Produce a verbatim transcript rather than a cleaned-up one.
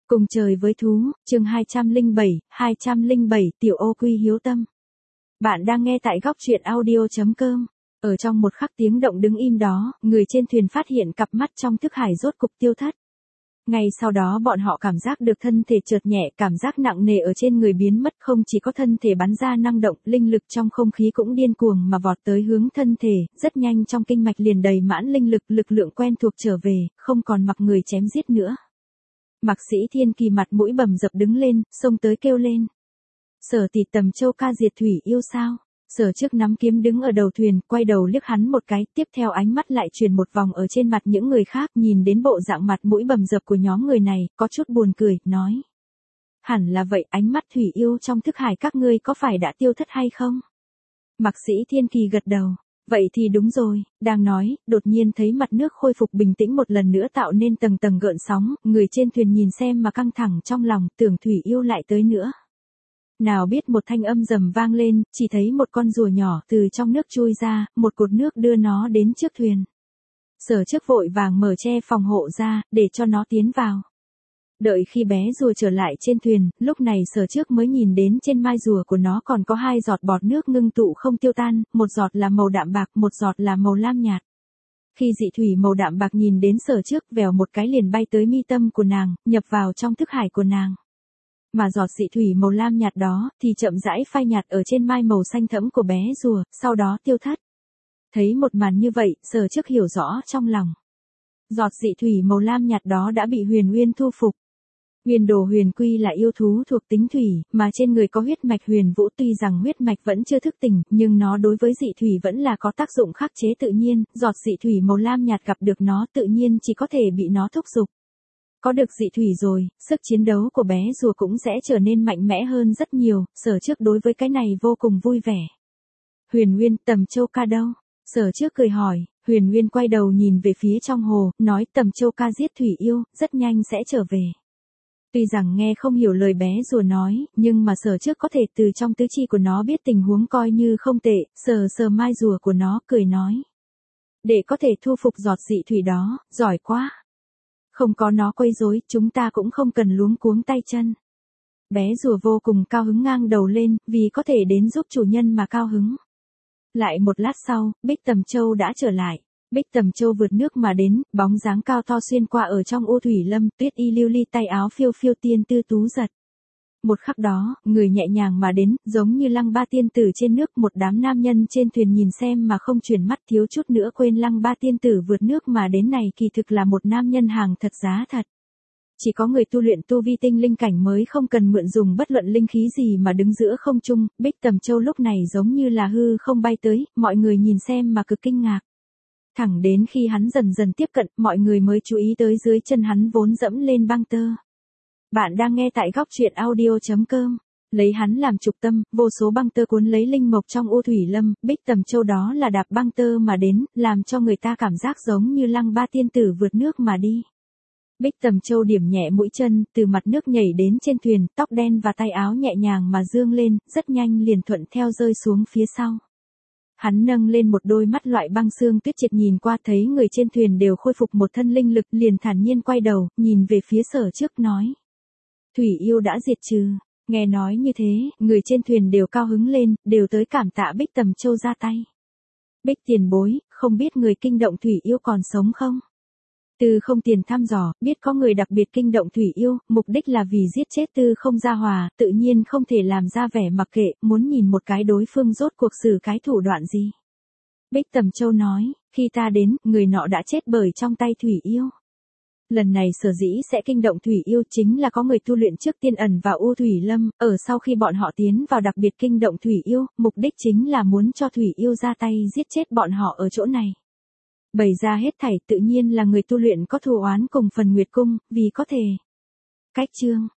Cùng trời với thú, chương hai trăm lẻ bảy, hai trăm lẻ bảy Tiểu Ô Quy hiếu tâm. Bạn đang nghe tại góc truyện audio chấm com. Ở trong một khắc tiếng động đứng im đó, người trên thuyền phát hiện cặp mắt trong thức hải rốt cục tiêu thất. Ngay sau đó bọn họ cảm giác được thân thể chợt nhẹ, cảm giác nặng nề ở trên người biến mất, không chỉ có thân thể bắn ra năng động, linh lực trong không khí cũng điên cuồng mà vọt tới hướng thân thể, rất nhanh trong kinh mạch liền đầy mãn linh lực, lực lượng quen thuộc trở về, không còn mặc người chém giết nữa. Mạc Sĩ Thiên Kỳ mặt mũi bầm dập đứng lên, xông tới kêu lên. Sở Tỷ Tầm Châu ca diệt thủy yêu sao? Sở Trước nắm kiếm đứng ở đầu thuyền, quay đầu liếc hắn một cái, tiếp theo ánh mắt lại chuyển một vòng ở trên mặt những người khác, nhìn đến bộ dạng mặt mũi bầm dập của nhóm người này, có chút buồn cười, nói. Hẳn là vậy, ánh mắt thủy yêu trong thức hải các ngươi có phải đã tiêu thất hay không? Mạc Sĩ Thiên Kỳ gật đầu. Vậy thì đúng rồi, đang nói, đột nhiên thấy mặt nước khôi phục bình tĩnh một lần nữa tạo nên tầng tầng gợn sóng, người trên thuyền nhìn xem mà căng thẳng trong lòng, tưởng thủy yêu lại tới nữa. Nào biết một thanh âm rầm vang lên, chỉ thấy một con rùa nhỏ từ trong nước chui ra, một cột nước đưa nó đến trước thuyền. Sở Trước vội vàng mở che phòng hộ ra, để cho nó tiến vào. Đợi khi bé rùa trở lại trên thuyền, lúc này Sở Trước mới nhìn đến trên mai rùa của nó còn có hai giọt bọt nước ngưng tụ không tiêu tan, một giọt là màu đạm bạc, một giọt là màu lam nhạt. Khi dị thủy màu đạm bạc nhìn đến Sở Trước, vèo một cái liền bay tới mi tâm của nàng, nhập vào trong thức hải của nàng. Mà giọt dị thủy màu lam nhạt đó, thì chậm rãi phai nhạt ở trên mai màu xanh thẫm của bé rùa, sau đó tiêu thất. Thấy một màn như vậy, Sở Trước hiểu rõ trong lòng. Giọt dị thủy màu lam nhạt đó đã bị Huyền Uyên thu phục. Huyền Đồ Huyền Quy là yêu thú thuộc tính thủy, mà trên người có huyết mạch Huyền Vũ, tuy rằng huyết mạch vẫn chưa thức tỉnh, nhưng nó đối với dị thủy vẫn là có tác dụng khắc chế tự nhiên, giọt dị thủy màu lam nhạt gặp được nó tự nhiên chỉ có thể bị nó thúc giục. Có được dị thủy rồi, sức chiến đấu của bé rùa cũng sẽ trở nên mạnh mẽ hơn rất nhiều, Sở Trước đối với cái này vô cùng vui vẻ. Huyền Uyên, Tầm Châu ca đâu? Sở Trước cười hỏi. Huyền Uyên quay đầu nhìn về phía trong hồ, nói Tầm Châu ca giết thủy yêu, rất nhanh sẽ trở về. Tuy rằng nghe không hiểu lời bé rùa nói, nhưng mà Sở Trước có thể từ trong tứ chi của nó biết tình huống coi như không tệ, sờ sờ mai rùa của nó, cười nói. Để có thể thu phục giọt dị thủy đó, giỏi quá. Không có nó quấy rối, chúng ta cũng không cần luống cuống tay chân. Bé rùa vô cùng cao hứng ngang đầu lên, vì có thể đến giúp chủ nhân mà cao hứng. Lại một lát sau, Bích Tầm Châu đã trở lại. Bích Tầm Châu vượt nước mà đến, bóng dáng cao to xuyên qua ở trong U Thủy Lâm, tuyết y lưu ly tay áo phiêu phiêu tiên tư tú giật. Một khắc đó, người nhẹ nhàng mà đến, giống như Lăng Ba tiên tử trên nước, một đám nam nhân trên thuyền nhìn xem mà không chuyển mắt, thiếu chút nữa quên Lăng Ba tiên tử vượt nước mà đến này kỳ thực là một nam nhân hàng thật giá thật. Chỉ có người tu luyện tu vi tinh linh cảnh mới không cần mượn dùng bất luận linh khí gì mà đứng giữa không trung, Bích Tầm Châu lúc này giống như là hư không bay tới, mọi người nhìn xem mà cực kinh ngạc. Thẳng đến khi hắn dần dần tiếp cận, mọi người mới chú ý tới dưới chân hắn vốn dẫm lên băng tơ. Bạn đang nghe tại góc truyện audio chấm com. Lấy hắn làm trục tâm, vô số băng tơ cuốn lấy linh mộc trong U Thủy Lâm, Bích Tầm Châu đó là đạp băng tơ mà đến, làm cho người ta cảm giác giống như Lăng Ba tiên tử vượt nước mà đi. Bích Tầm Châu điểm nhẹ mũi chân, từ mặt nước nhảy đến trên thuyền, tóc đen và tay áo nhẹ nhàng mà dương lên, rất nhanh liền thuận theo rơi xuống phía sau. Hắn nâng lên một đôi mắt loại băng xương tuyết triệt nhìn qua, thấy người trên thuyền đều khôi phục một thân linh lực, liền thản nhiên quay đầu, nhìn về phía Sở Trước nói. Thủy yêu đã diệt trừ. Nghe nói như thế, người trên thuyền đều cao hứng lên, đều tới cảm tạ Bích Tầm Châu ra tay. Bích tiền bối, không biết người kinh động thủy yêu còn sống không? Tư Không tiền thăm dò, biết có người đặc biệt kinh động thủy yêu, mục đích là vì giết chết Tư Không gia hòa, tự nhiên không thể làm ra vẻ mặc kệ, muốn nhìn một cái đối phương rốt cuộc xử cái thủ đoạn gì. Bích Tầm Châu nói, khi ta đến, người nọ đã chết bởi trong tay thủy yêu. Lần này sở dĩ sẽ kinh động thủy yêu chính là có người tu luyện trước tiên ẩn vào U Thủy Lâm, ở sau khi bọn họ tiến vào đặc biệt kinh động thủy yêu, mục đích chính là muốn cho thủy yêu ra tay giết chết bọn họ ở chỗ này. Bày ra hết thảy tự nhiên là người tu luyện có thù oán cùng Phần Nguyệt Cung, vì có thể. Cách chương